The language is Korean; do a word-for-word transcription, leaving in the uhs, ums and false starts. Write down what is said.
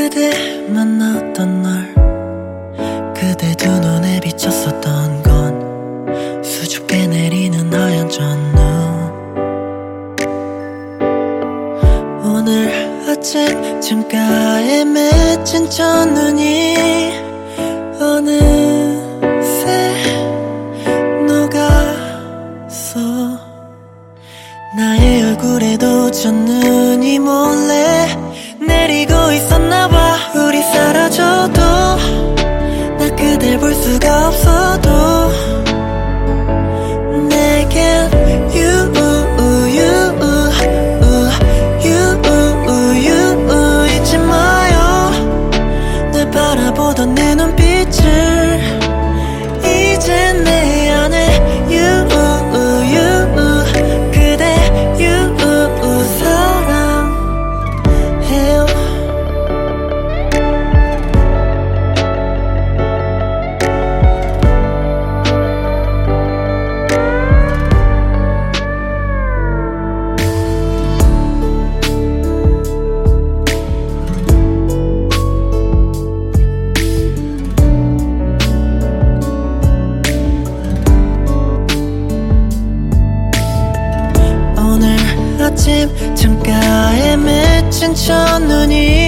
그대 만났던 날 그대 두 눈에 비쳤었던 건 수줍게 내리는 하얀 첫눈. 오늘 아침 창가에 맺힌 첫눈이 어느새 녹았어. 나의 얼굴에도 첫눈이 몰래 내리고 있었나봐. 우리 사라져도 나 그댈 볼 수가 없어도 내겐 you, you, you, you 잊지 마요. 날 바라보던 내 눈빛을 이제 내 안에 you, you 그대 you 사랑해요. 오늘 아침 창가에 맺힌 첫눈이